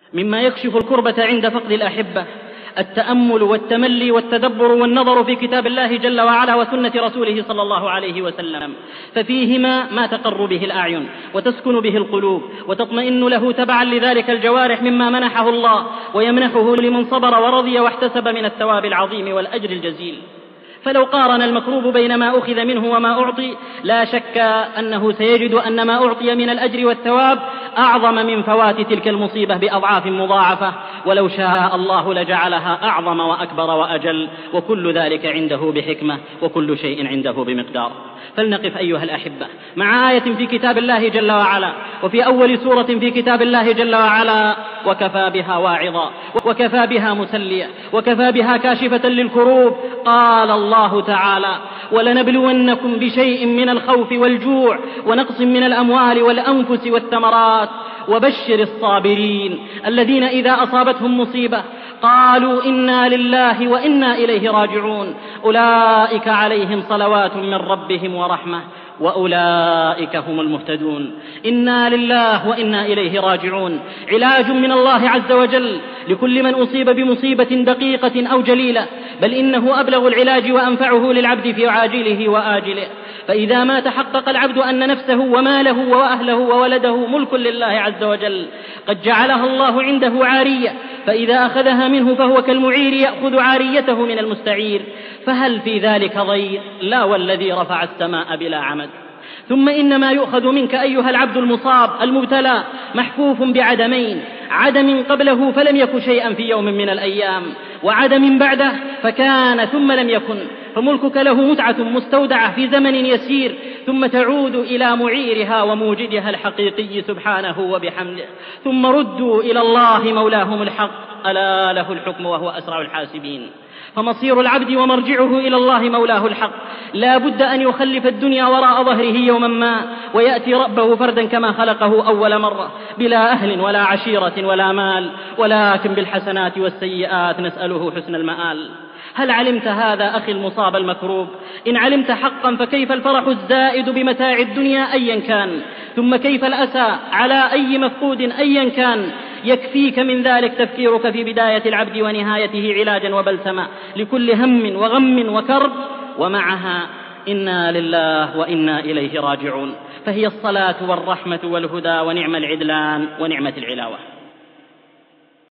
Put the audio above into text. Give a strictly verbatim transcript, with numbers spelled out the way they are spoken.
مما يكشف الكربة عند فقد الأحبة التأمل والتملي والتدبر والنظر في كتاب الله جل وعلا وسنة رسوله صلى الله عليه وسلم، ففيهما ما تقر به الأعين وتسكن به القلوب وتطمئن له تبعا لذلك الجوارح مما منحه الله ويمنحه لمن صبر ورضي واحتسب من الثواب العظيم والأجر الجزيل. فلو قارن المكروب بين ما أخذ منه وما أعطي لا شك أنه سيجد أن ما أعطي من الأجر والثواب أعظم من فوات تلك المصيبة بأضعاف مضاعفة، ولو شاء الله لجعلها أعظم وأكبر وأجل، وكل ذلك عنده بحكمة وكل شيء عنده بمقدار. فلنقف أيها الأحبة مع آية في كتاب الله جل وعلا وفي أول سورة في كتاب الله جل وعلا وكفى بها واعظا وكفى بها مسليا وكفى بها كاشفة للكروب. قال الله تعالى: ولنبلونكم بشيء من الخوف والجوع ونقص من الأموال والأنفس والثمرات وبشر الصابرين الذين إذا أصابتهم مصيبة قالوا إنا لله وإنا إليه راجعون أولئك عليهم صلوات من ربهم ورحمة وأولئك هم المهتدون. إنا لله وإنا إليه راجعون علاج من الله عز وجل لكل من أصيب بمصيبة دقيقة أو جليلة، بل إنه أبلغ العلاج وأنفعه للعبد في عاجله وآجله. فإذا ما تحقق العبد أن نفسه وماله وأهله وولده ملك لله عز وجل قد جعلها الله عنده عارية، فإذا أخذها منه فهو كالمعير يأخذ عاريته من المستعير، فهل في ذلك ضير؟ لا والذي رفع السماء بلا عمد. ثم إنما يؤخذ منك أيها العبد المصاب المبتلى محفوف بعدمين: عدم قبله فلم يك شيئا في يوم من الأيام، وعدم بعده فكان ثم لم يكن، فملكك له متعة مستودعة في زمن يسير ثم تعود إلى معيرها وموجدها الحقيقي سبحانه وبحمده، ثم ردوا إلى الله مولاهم الحق ألا له الحكم وهو أسرع الحاسبين. فمصير العبد ومرجعه إلى الله مولاه الحق لا بد أن يخلف الدنيا وراء ظهره يوما ما ويأتي ربه فردا كما خلقه أول مرة بلا أهل ولا عشيرة ولا مال، ولكن بالحسنات والسيئات نسأله حسن المآل. هل علمت هذا أخي المصاب المكروب؟ إن علمت حقا فكيف الفرح الزائد بمتاع الدنيا أيا كان، ثم كيف الأسى على أي مفقود أيا كان. يكفيك من ذلك تفكيرك في بداية العبد ونهايته علاجا وبلسما لكل هم وغم وكرب، ومعها إنا لله وإنا إليه راجعون، فهي الصلاة والرحمة والهدى ونعم العدلان ونعمة العلاوة.